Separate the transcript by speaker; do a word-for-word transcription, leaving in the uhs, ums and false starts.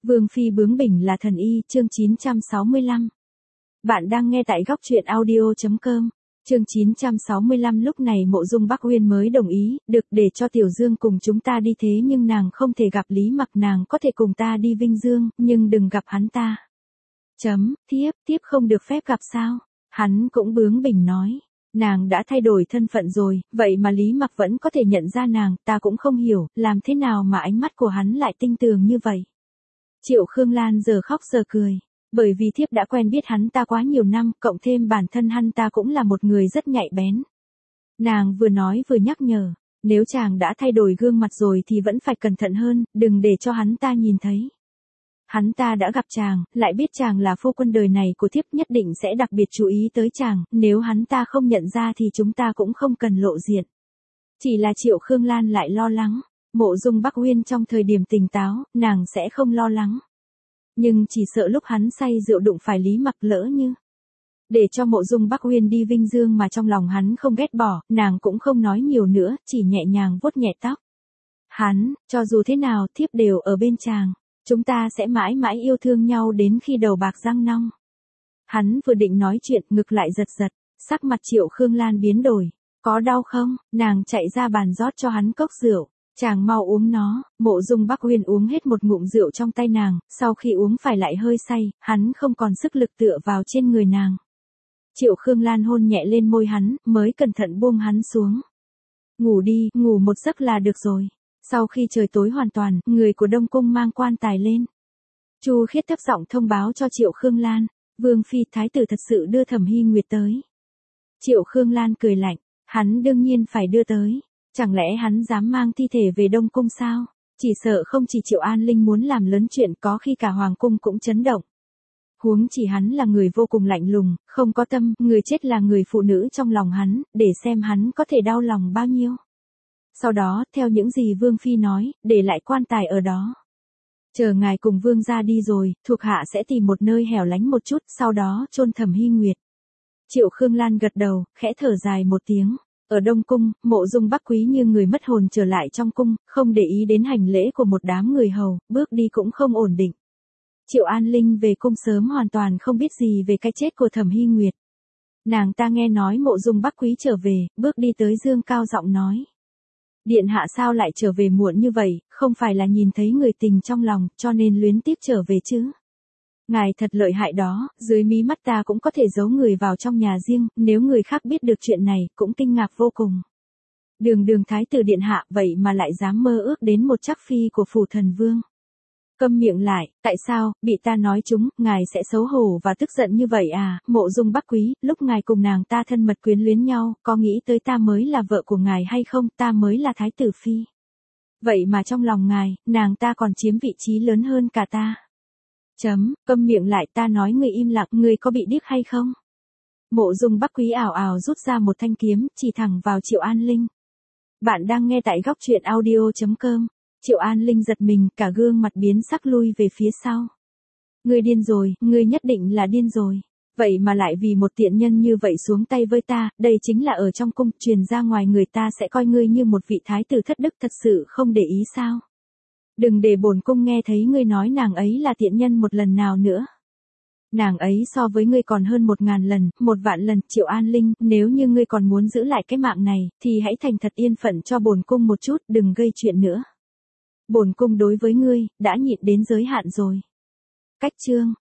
Speaker 1: Vương phi bướng bỉnh là thần y, chương chín trăm sáu mươi lăm. Bạn đang nghe tại góc truyện audio chấm com. Chương chín trăm sáu mươi lăm. Lúc này Mộ Dung Bắc Uyên mới đồng ý, được, để cho Tiểu Dương cùng chúng ta đi, thế nhưng nàng không thể gặp Lý Mặc, nàng có thể cùng ta đi Vinh Dương, nhưng đừng gặp hắn ta. Chấm, thiếp, thiếp không được phép gặp sao? Hắn cũng bướng bỉnh nói. Nàng đã thay đổi thân phận rồi, vậy mà Lý Mặc vẫn có thể nhận ra nàng, ta cũng không hiểu, làm thế nào mà ánh mắt của hắn lại tinh tường như vậy. Triệu Khương Lan giờ khóc giờ cười, bởi vì thiếp đã quen biết hắn ta quá nhiều năm, cộng thêm bản thân hắn ta cũng là một người rất nhạy bén. Nàng vừa nói vừa nhắc nhở, nếu chàng đã thay đổi gương mặt rồi thì vẫn phải cẩn thận hơn, đừng để cho hắn ta nhìn thấy. Hắn ta đã gặp chàng, lại biết chàng là phu quân đời này của thiếp, nhất định sẽ đặc biệt chú ý tới chàng, nếu hắn ta không nhận ra thì chúng ta cũng không cần lộ diện. Chỉ là Triệu Khương Lan lại lo lắng. Mộ Dung Bắc Uyên trong thời điểm tỉnh táo, nàng sẽ không lo lắng. Nhưng chỉ sợ lúc hắn say rượu đụng phải Lý Mặc, lỡ như để cho Mộ Dung Bắc Uyên đi Vinh Dương mà trong lòng hắn không ghét bỏ, nàng cũng không nói nhiều nữa, chỉ nhẹ nhàng vuốt nhẹ tóc. Hắn, cho dù thế nào thiếp đều ở bên chàng, chúng ta sẽ mãi mãi yêu thương nhau đến khi đầu bạc răng nong. Hắn vừa định nói chuyện, ngực lại giật giật, sắc mặt Triệu Khương Lan biến đổi. Có đau không? Nàng chạy ra bàn rót cho hắn cốc rượu. Chàng mau uống nó. Mộ Dung Bắc Uyên uống hết một ngụm rượu trong tay nàng, sau khi uống phải lại hơi say, hắn không còn sức lực tựa vào trên người nàng. Triệu Khương Lan hôn nhẹ lên môi hắn, mới cẩn thận buông hắn xuống. Ngủ đi, ngủ một giấc là được rồi. Sau khi trời tối hoàn toàn, người của Đông Cung mang quan tài lên. Chu Khiết thấp giọng thông báo cho Triệu Khương Lan, Vương phi thái tử thật sự đưa Thẩm Hy Nguyệt tới. Triệu Khương Lan cười lạnh, hắn đương nhiên phải đưa tới. Chẳng lẽ hắn dám mang thi thể về Đông Cung sao? Chỉ sợ không chỉ Triệu An Linh muốn làm lớn chuyện, có khi cả Hoàng Cung cũng chấn động. Huống chỉ hắn là người vô cùng lạnh lùng, không có tâm, người chết là người phụ nữ trong lòng hắn, để xem hắn có thể đau lòng bao nhiêu. Sau đó, theo những gì Vương phi nói, để lại quan tài ở đó. Chờ ngài cùng Vương gia đi rồi, thuộc hạ sẽ tìm một nơi hẻo lánh một chút, sau đó chôn Thẩm Hy Nguyệt. Triệu Khương Lan gật đầu, khẽ thở dài một tiếng. Ở Đông Cung, Mộ Dung Bắc Quý như người mất hồn trở lại trong cung, không để ý đến hành lễ của một đám người hầu, bước đi cũng không ổn định. Triệu An Linh về cung sớm hoàn toàn không biết gì về cái chết của Thẩm Hy Nguyệt. Nàng ta nghe nói Mộ Dung Bắc Quý trở về, bước đi tới dương cao giọng nói. Điện hạ sao lại trở về muộn như vậy, không phải là nhìn thấy người tình trong lòng, cho nên luyến tiếc trở về chứ. Ngài thật lợi hại đó, dưới mí mắt ta cũng có thể giấu người vào trong nhà riêng, nếu người khác biết được chuyện này, cũng kinh ngạc vô cùng. Đường đường thái tử điện hạ, vậy mà lại dám mơ ước đến một trắc phi của phủ thần vương. Câm miệng lại, tại sao, bị ta nói chúng, ngài sẽ xấu hổ và tức giận như vậy à? Mộ Dung Bắc Quý, lúc ngài cùng nàng ta thân mật quyến luyến nhau, có nghĩ tới ta mới là vợ của ngài hay không, ta mới là thái tử phi. Vậy mà trong lòng ngài, nàng ta còn chiếm vị trí lớn hơn cả ta. Chấm, câm miệng lại, ta nói người im lặng, người có bị điếc hay không? Mộ Dung Bắc Quý ảo ảo rút ra một thanh kiếm, chỉ thẳng vào Triệu An Linh. Bạn đang nghe tại góc truyện audio chấm com. Triệu An Linh giật mình, cả gương mặt biến sắc lui về phía sau. Ngươi điên rồi, ngươi nhất định là điên rồi. Vậy mà lại vì một tiện nhân như vậy xuống tay với ta, đây chính là ở trong cung, truyền ra ngoài người ta sẽ coi ngươi như một vị thái tử thất đức, thật sự không để ý sao? Đừng để bổn cung nghe thấy ngươi nói nàng ấy là tiện nhân một lần nào nữa. Nàng ấy so với ngươi còn hơn một ngàn lần, một vạn lần. Triệu An Linh, nếu như ngươi còn muốn giữ lại cái mạng này, thì hãy thành thật yên phận cho bổn cung một chút, đừng gây chuyện nữa. Bổn cung đối với ngươi, đã nhịn đến giới hạn rồi. Cách chương.